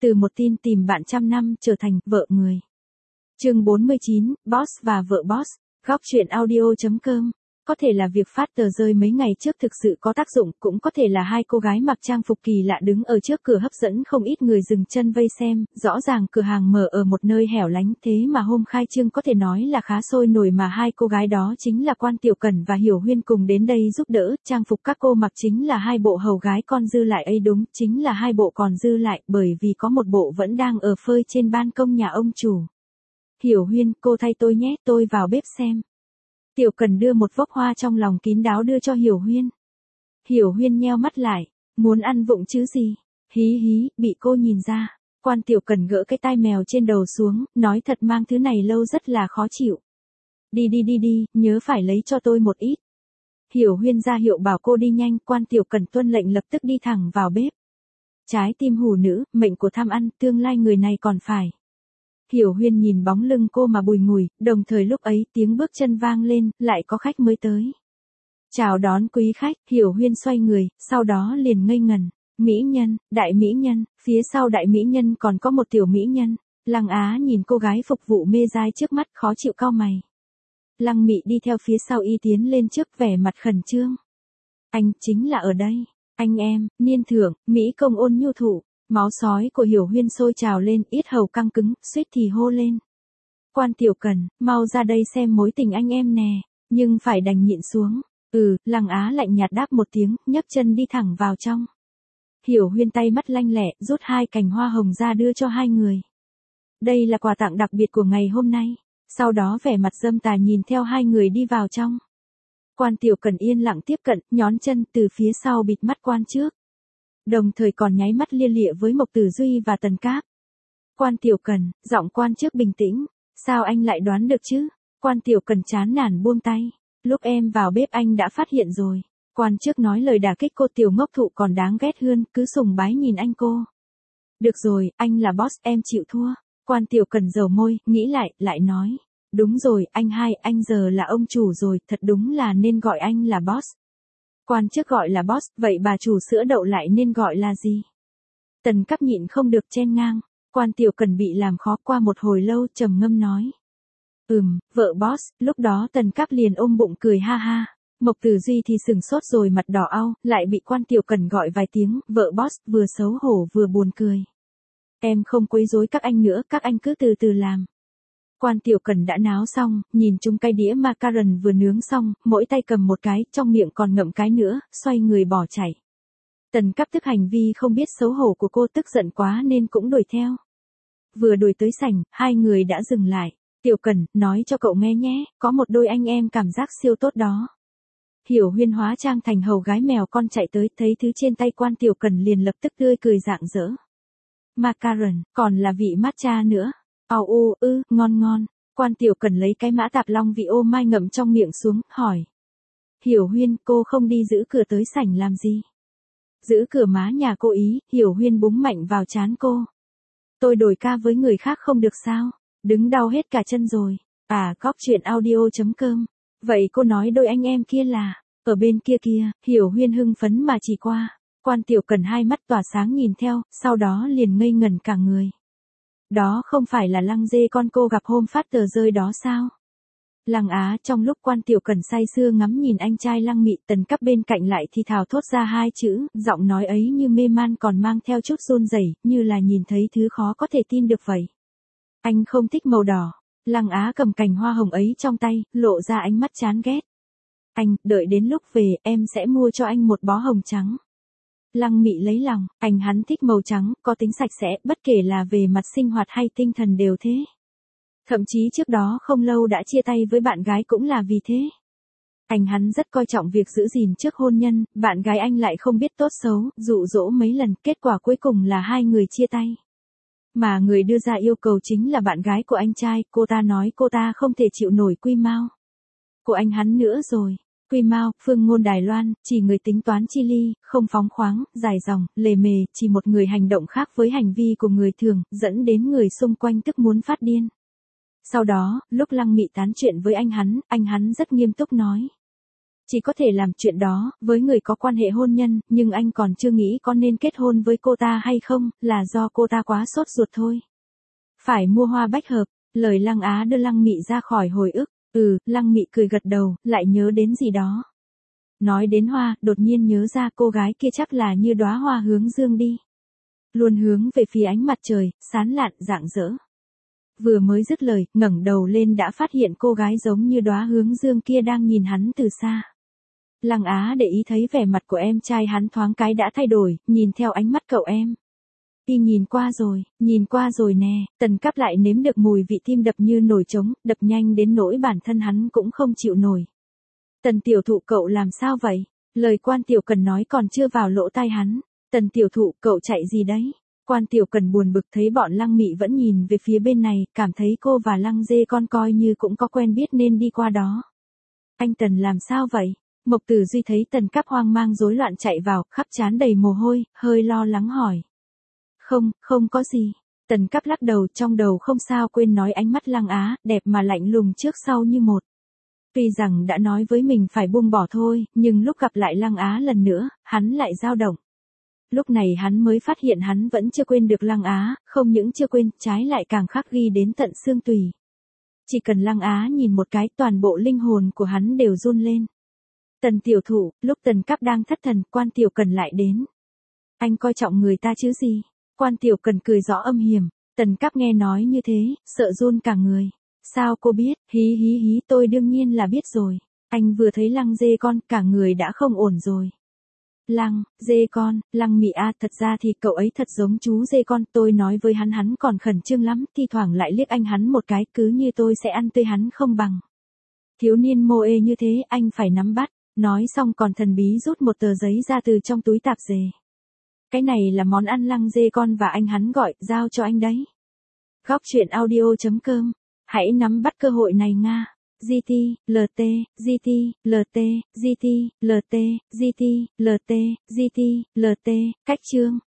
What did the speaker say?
từ một tin tìm bạn trăm năm trở thành vợ người. Chương 49, Boss và vợ Boss. Góc truyện audio.com. Có thể là việc phát tờ rơi mấy ngày trước thực sự có tác dụng, cũng có thể là hai cô gái mặc trang phục kỳ lạ đứng ở trước cửa hấp dẫn không ít người dừng chân vây xem. Rõ ràng cửa hàng mở ở một nơi hẻo lánh, thế mà hôm khai trương có thể nói là khá sôi nổi, mà hai cô gái đó chính là Quan Tiểu Cẩn và Hiểu Huyên cùng đến đây giúp đỡ. Trang phục các cô mặc chính là hai bộ hầu gái còn dư lại ấy, đúng, chính là hai bộ còn dư lại, bởi vì có một bộ vẫn đang ở phơi trên ban công nhà ông chủ. Hiểu Huyên, cô thay tôi nhé, tôi vào bếp xem. Tiểu Cẩn đưa một vốc hoa trong lòng kín đáo đưa cho Hiểu Huyên. Hiểu Huyên nheo mắt lại, muốn ăn vụng chứ gì? Hí hí, bị cô nhìn ra. Quan Tiểu Cẩn gỡ cái tai mèo trên đầu xuống, nói thật mang thứ này lâu rất là khó chịu. Đi, nhớ phải lấy cho tôi một ít. Hiểu Huyên ra hiệu bảo cô đi nhanh, Quan Tiểu Cẩn tuân lệnh lập tức đi thẳng vào bếp. Trái tim hủ nữ, mệnh của tham ăn, tương lai người này còn phải. Hiểu Huyên nhìn bóng lưng cô mà bùi ngùi, đồng thời lúc ấy tiếng bước chân vang lên, lại có khách mới tới. Chào đón quý khách, Hiểu Huyên xoay người, sau đó liền ngây ngần. Mỹ nhân, đại mỹ nhân, phía sau đại mỹ nhân còn có một tiểu mỹ nhân. Lăng Á nhìn cô gái phục vụ mê dai trước mắt khó chịu cau mày. Lăng Mị đi theo phía sau y tiến lên trước vẻ mặt khẩn trương. Anh chính là ở đây, anh em, niên thưởng, Mỹ công ôn nhu thụ. Máu sói của Hiểu Huyên sôi trào lên, yết hầu căng cứng, suýt thì hô lên. Quan Tiểu Cẩn, mau ra đây xem mối tình anh em nè, nhưng phải đành nhịn xuống. Lăng Á lạnh nhạt đáp một tiếng, nhấc chân đi thẳng vào trong. Hiểu Huyên tay mắt lanh lẹ, rút hai cành hoa hồng ra đưa cho hai người. Đây là quà tặng đặc biệt của ngày hôm nay. Sau đó vẻ mặt dâm tà nhìn theo hai người đi vào trong. Quan Tiểu Cẩn yên lặng tiếp cận, nhón chân từ phía sau bịt mắt quan trước. Đồng thời còn nháy mắt lia lịa với Mộc Tử Duy và Tần Cáp. Quan Tiểu Cẩn, giọng quan trước bình tĩnh. Sao anh lại đoán được chứ? Quan Tiểu Cẩn chán nản buông tay. Lúc em vào bếp anh đã phát hiện rồi. Quan trước nói lời đả kích cô tiểu ngốc thụ còn đáng ghét hơn, cứ sùng bái nhìn anh cô. Được rồi, anh là boss, em chịu thua. Quan Tiểu Cẩn dầu môi, nghĩ lại nói. Đúng rồi, anh giờ là ông chủ rồi, thật đúng là nên gọi anh là boss. Quan trước gọi là boss, vậy bà chủ sữa đậu lại nên gọi là gì? Tần Cáp nhịn không được chen ngang. Quan Tiểu Cẩn bị làm khó, qua một hồi lâu trầm ngâm nói. Vợ boss. Lúc đó Tần Cáp liền ôm bụng cười ha ha. Mộc Tử Duy thì sừng sốt rồi mặt đỏ au, lại bị Quan Tiểu Cẩn gọi vài tiếng, vợ boss, vừa xấu hổ vừa buồn cười. Em không quấy rối các anh nữa, các anh cứ từ từ làm. Quan Tiểu Cẩn đã náo xong, nhìn chung cái đĩa macaron vừa nướng xong, mỗi tay cầm một cái, trong miệng còn ngậm cái nữa, xoay người bỏ chạy. Tần Cáp tức hành vi không biết xấu hổ của cô, tức giận quá nên cũng đuổi theo. Vừa đuổi tới sảnh, hai người đã dừng lại. Tiểu Cẩn, nói cho cậu nghe nhé, có một đôi anh em cảm giác siêu tốt đó. Hiểu Huyên hóa trang thành hầu gái mèo con chạy tới, thấy thứ trên tay Quan Tiểu Cẩn liền lập tức tươi cười rạng rỡ. Macaron, còn là vị matcha nữa. Ngon. Quan Tiểu Cẩn lấy cái mã tạp long vị ô mai ngậm trong miệng xuống, hỏi. Hiểu Huyên, cô không đi giữ cửa tới sảnh làm gì? Giữ cửa má nhà cô ý, Hiểu Huyên búng mạnh vào trán cô. Tôi đổi ca với người khác không được sao? Đứng đau hết cả chân rồi. Góc truyện audio.com. Vậy cô nói đôi anh em kia là, ở bên kia, Hiểu Huyên hưng phấn mà chỉ qua. Quan Tiểu Cẩn hai mắt tỏa sáng nhìn theo, sau đó liền ngây ngẩn cả người. Đó không phải là Lăng Dê con cô gặp hôm phát tờ rơi đó sao? Lăng Á trong lúc Quan Tiểu Cẩn say sưa ngắm nhìn anh trai Lăng Mị, Tần Cáp bên cạnh lại thì thào thốt ra hai chữ, giọng nói ấy như mê man còn mang theo chút run rẩy, như là nhìn thấy thứ khó có thể tin được vậy. Anh không thích màu đỏ. Lăng Á cầm cành hoa hồng ấy trong tay, lộ ra ánh mắt chán ghét. Anh, đợi đến lúc về, em sẽ mua cho anh một bó hồng trắng. Lăng Mị lấy lòng, hắn thích màu trắng, có tính sạch sẽ, bất kể là về mặt sinh hoạt hay tinh thần đều thế. Thậm chí trước đó không lâu đã chia tay với bạn gái cũng là vì thế. Hắn rất coi trọng việc giữ gìn trước hôn nhân, bạn gái anh lại không biết tốt xấu, dụ dỗ mấy lần, kết quả cuối cùng là hai người chia tay. Mà người đưa ra yêu cầu chính là bạn gái của anh trai, cô ta nói cô ta không thể chịu nổi Quy Mao của hắn nữa rồi. Quy Mao, phương ngôn Đài Loan, chỉ người tính toán chi ly, không phóng khoáng, dài dòng, lề mề, chỉ một người hành động khác với hành vi của người thường, dẫn đến người xung quanh tức muốn phát điên. Sau đó, lúc Lăng Mị tán chuyện với anh hắn rất nghiêm túc nói. Chỉ có thể làm chuyện đó, với người có quan hệ hôn nhân, nhưng anh còn chưa nghĩ có nên kết hôn với cô ta hay không, là do cô ta quá sốt ruột thôi. Phải mua hoa bách hợp, lời Lăng Á đưa Lăng Mị ra khỏi hồi ức. Lăng Mị cười gật đầu, lại nhớ đến gì đó. Nói đến hoa, đột nhiên nhớ ra cô gái kia chắc là như đóa hoa hướng dương đi. Luôn hướng về phía ánh mặt trời, sán lạn, rạng rỡ. Vừa mới dứt lời, ngẩng đầu lên đã phát hiện cô gái giống như đóa hướng dương kia đang nhìn hắn từ xa. Lăng Á để ý thấy vẻ mặt của em trai hắn thoáng cái đã thay đổi, nhìn theo ánh mắt cậu em. Nhìn qua rồi nè, Tần Cáp lại nếm được mùi vị tim đập như nổi trống, đập nhanh đến nỗi bản thân hắn cũng không chịu nổi. Tần tiểu thụ cậu làm sao vậy? Lời Quan Tiểu Cần nói còn chưa vào lỗ tai hắn. Tần tiểu thụ cậu chạy gì đấy? Quan Tiểu Cần buồn bực thấy bọn Lăng Mị vẫn nhìn về phía bên này, cảm thấy cô và Lăng Dê con coi như cũng có quen biết nên đi qua đó. Anh Tần làm sao vậy? Mộc Tử Duy thấy Tần Cáp hoang mang rối loạn chạy vào, khắp trán đầy mồ hôi, hơi lo lắng hỏi. Không có gì. Tần Cáp lắc đầu, trong đầu không sao quên nói ánh mắt Lăng Á, đẹp mà lạnh lùng trước sau như một. Tuy rằng đã nói với mình phải buông bỏ thôi, nhưng lúc gặp lại Lăng Á lần nữa, hắn lại dao động. Lúc này hắn mới phát hiện hắn vẫn chưa quên được Lăng Á, không những chưa quên, trái lại càng khắc ghi đến tận xương tủy. Chỉ cần Lăng Á nhìn một cái, toàn bộ linh hồn của hắn đều run lên. Tần tiểu thụ, lúc Tần Cáp đang thất thần, Quan Tiểu Cần lại đến. Anh coi trọng người ta chứ gì? Quan Tiểu Cần cười rõ âm hiểm. Tần Cáp nghe nói như thế, sợ run cả người. Sao cô biết? Hí, tôi đương nhiên là biết rồi. Anh vừa thấy Lăng Dê con, cả người đã không ổn rồi. Lăng Dê con, Lăng Mị à, thật ra thì cậu ấy thật giống chú Dê con, tôi nói với hắn còn khẩn trương lắm, thi thoảng lại liếc anh hắn một cái, cứ như tôi sẽ ăn tươi hắn không bằng. Thiếu niên mô ê như thế, anh phải nắm bắt. Nói xong còn thần bí rút một tờ giấy ra từ trong túi tạp dề. Cái này là món ăn Lăng Dê con và anh hắn gọi, giao cho anh đấy. Góc truyện audio.com. Hãy nắm bắt cơ hội này nga. GT, LT, GT, LT, GT, LT, GT, LT, GT, LT, cách chương.